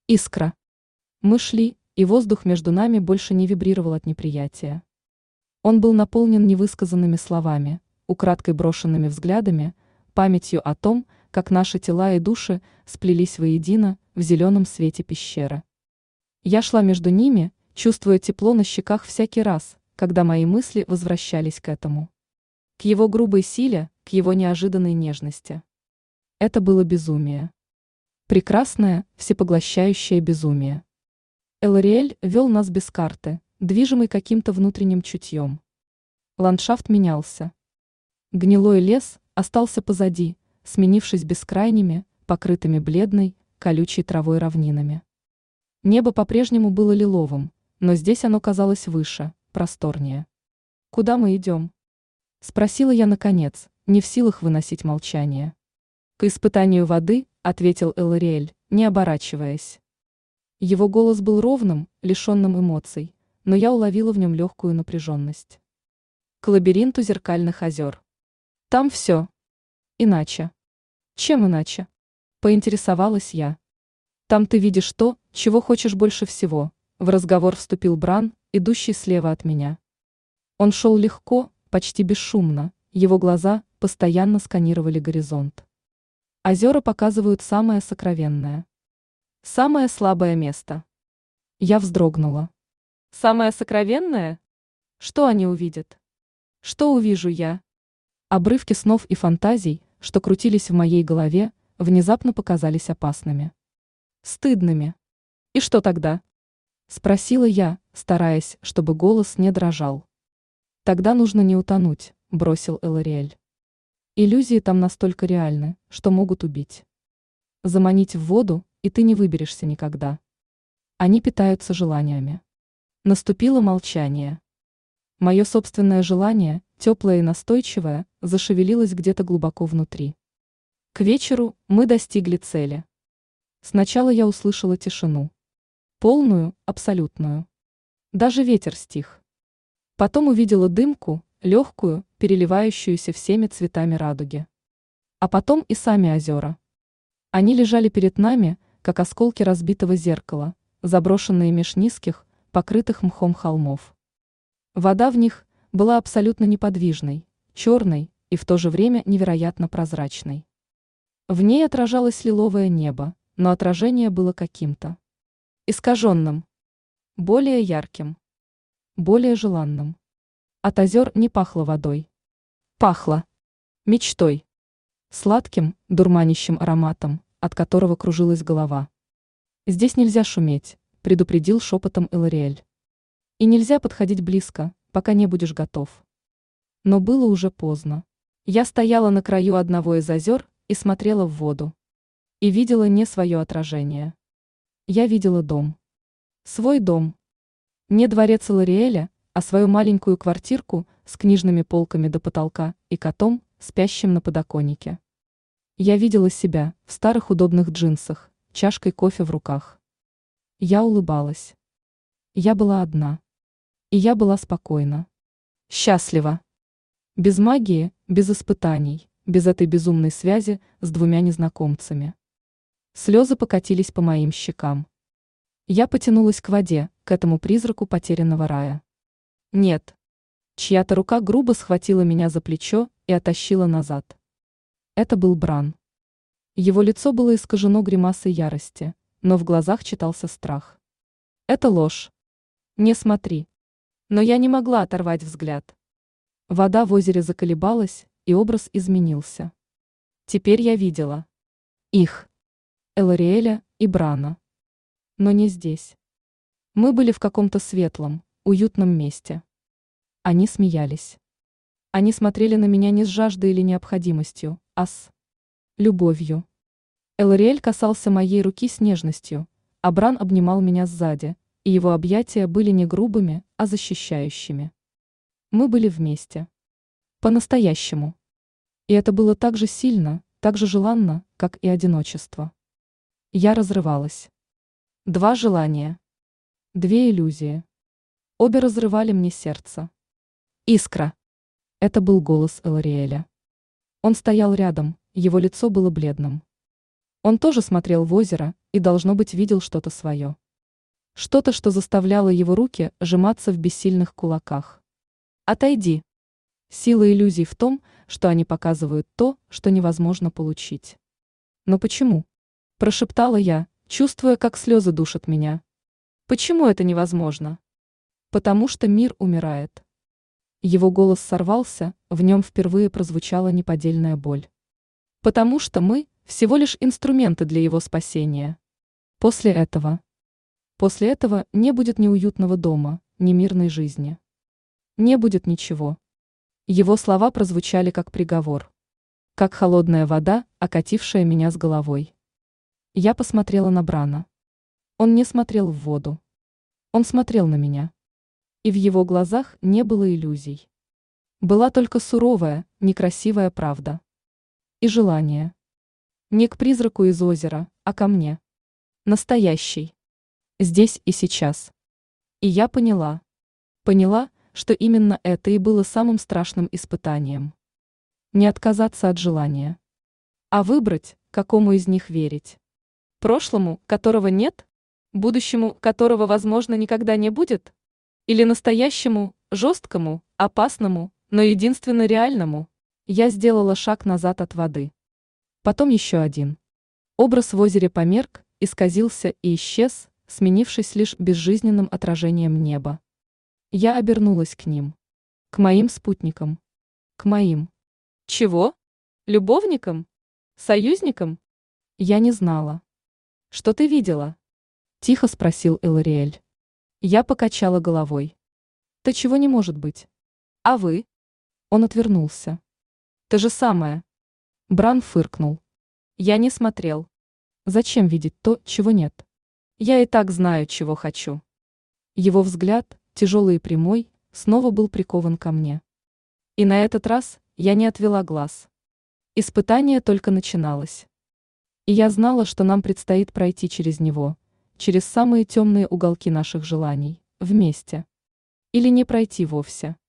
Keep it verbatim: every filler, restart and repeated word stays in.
Искра. Мы шли, и воздух между нами больше не вибрировал от неприятия. Он был наполнен невысказанными словами, украдкой брошенными взглядами, памятью о том, как наши тела и души сплелись воедино в зеленом свете пещеры. Я шла между ними, чувствуя тепло на щеках всякий раз, когда мои мысли возвращались к этому. К его грубой силе, к его неожиданной нежности. Это было безумие. Прекрасное, всепоглощающее безумие. Элариэль вел нас без карты, движимый каким-то внутренним чутьем. Ландшафт менялся. Гнилой лес остался позади, сменившись бескрайними, покрытыми бледной, колючей травой равнинами. Небо по-прежнему было лиловым, но здесь оно казалось выше, просторнее. «Куда мы идем?» – спросила я наконец, не в силах выносить молчание. «К испытанию воды», – ответил Элариэль, не оборачиваясь. Его голос был ровным, лишенным эмоций, но я уловила в нем легкую напряженность. «К лабиринту зеркальных озер. Там все иначе». «Чем иначе?» – поинтересовалась я. «Там ты видишь то, чего хочешь больше всего», – в разговор вступил Бран, идущий слева от меня. Он шел легко, почти бесшумно, его глаза постоянно сканировали горизонт. Озера показывают самое сокровенное. Самое слабое место. Я вздрогнула. Самое сокровенное? Что они увидят? Что увижу я? Обрывки снов и фантазий, что крутились в моей голове, внезапно показались опасными. Стыдными. И что тогда? Спросила я, стараясь, чтобы голос не дрожал. Тогда нужно не утонуть, бросил Элариэль. Иллюзии там настолько реальны, что могут убить. Заманить в воду, и ты не выберешься никогда. Они питаются желаниями. Наступило молчание. Мое собственное желание, теплое и настойчивое, зашевелилось где-то глубоко внутри. К вечеру мы достигли цели. Сначала я услышала тишину. Полную, абсолютную. Даже ветер стих. Потом увидела дымку, легкую, переливающуюся всеми цветами радуги. А потом и сами озера. Они лежали перед нами, как осколки разбитого зеркала, заброшенные меж низких, покрытых мхом холмов. Вода в них была абсолютно неподвижной, черной и в то же время невероятно прозрачной. В ней отражалось лиловое небо, но отражение было каким-то искаженным, более ярким, более желанным. От озер не пахло водой. Пахло мечтой, сладким, дурманящим ароматом, от которого кружилась голова. «Здесь нельзя шуметь», – предупредил шепотом Элариэль. «И нельзя подходить близко, пока не будешь готов». Но было уже поздно. Я стояла на краю одного из озер и смотрела в воду. И видела не свое отражение. Я видела дом. Свой дом. Не дворец Элариэля, а свою маленькую квартирку с книжными полками до потолка и котом, спящим на подоконнике. Я видела себя в старых удобных джинсах, чашкой кофе в руках. Я улыбалась. Я была одна. И я была спокойна. Счастлива. Без магии, без испытаний, без этой безумной связи с двумя незнакомцами. Слезы покатились по моим щекам. Я потянулась к воде, к этому призраку потерянного рая. Нет. Чья-то рука грубо схватила меня за плечо и оттащила назад. Это был Бран. Его лицо было искажено гримасой ярости, но в глазах читался страх. Это ложь. Не смотри. Но я не могла оторвать взгляд. Вода в озере заколебалась, и образ изменился. Теперь я видела их, Элариэля и Брана. Но не здесь. Мы были в каком-то светлом, уютном месте. Они смеялись. Они смотрели на меня не с жаждой или необходимостью, а с любовью. Элариэль касался моей руки с нежностью, а Бран обнимал меня сзади, и его объятия были не грубыми, а защищающими. Мы были вместе. По-настоящему. И это было так же сильно, так же желанно, как и одиночество. Я разрывалась. Два желания. Две иллюзии. Обе разрывали мне сердце. Искра. Это был голос Элариэля. Он стоял рядом, его лицо было бледным. Он тоже смотрел в озеро, и, должно быть, видел что-то свое. Что-то, что заставляло его руки сжиматься в бессильных кулаках. Отойди. Сила иллюзий в том, что они показывают то, что невозможно получить. Но почему? Прошептала я, чувствуя, как слезы душат меня. Почему это невозможно? Потому что мир умирает. Его голос сорвался, в нем впервые прозвучала неподдельная боль. Потому что мы всего лишь инструменты для его спасения. После этого... После этого не будет ни уютного дома, ни мирной жизни. Не будет ничего. Его слова прозвучали как приговор. Как холодная вода, окатившая меня с головой. Я посмотрела на Брана. Он не смотрел в воду. Он смотрел на меня. И в его глазах не было иллюзий. Была только суровая, некрасивая правда. И желание. Не к призраку из озера, а ко мне. Настоящий. Здесь и сейчас. И я поняла. Поняла, что именно это и было самым страшным испытанием. Не отказаться от желания. А выбрать, какому из них верить. Прошлому, которого нет? Будущему, которого, возможно, никогда не будет? Или настоящему, жесткому, опасному, но единственно реальному? Я сделала шаг назад от воды. Потом еще один. Образ в озере померк, исказился и исчез, сменившись лишь безжизненным отражением неба. Я обернулась к ним. К моим спутникам. К моим. Чего? Любовникам? Союзникам? Я не знала. Что ты видела? Тихо спросил Элариэль. Я покачала головой. То чего не может быть? А вы? Он отвернулся. То же самое. Бран фыркнул. Я не смотрел. Зачем видеть то, чего нет? Я и так знаю, чего хочу. Его взгляд, тяжелый и прямой, снова был прикован ко мне. И на этот раз я не отвела глаз. Испытание только начиналось. И я знала, что нам предстоит пройти через него, через самые темные уголки наших желаний, вместе. Или не пройти вовсе.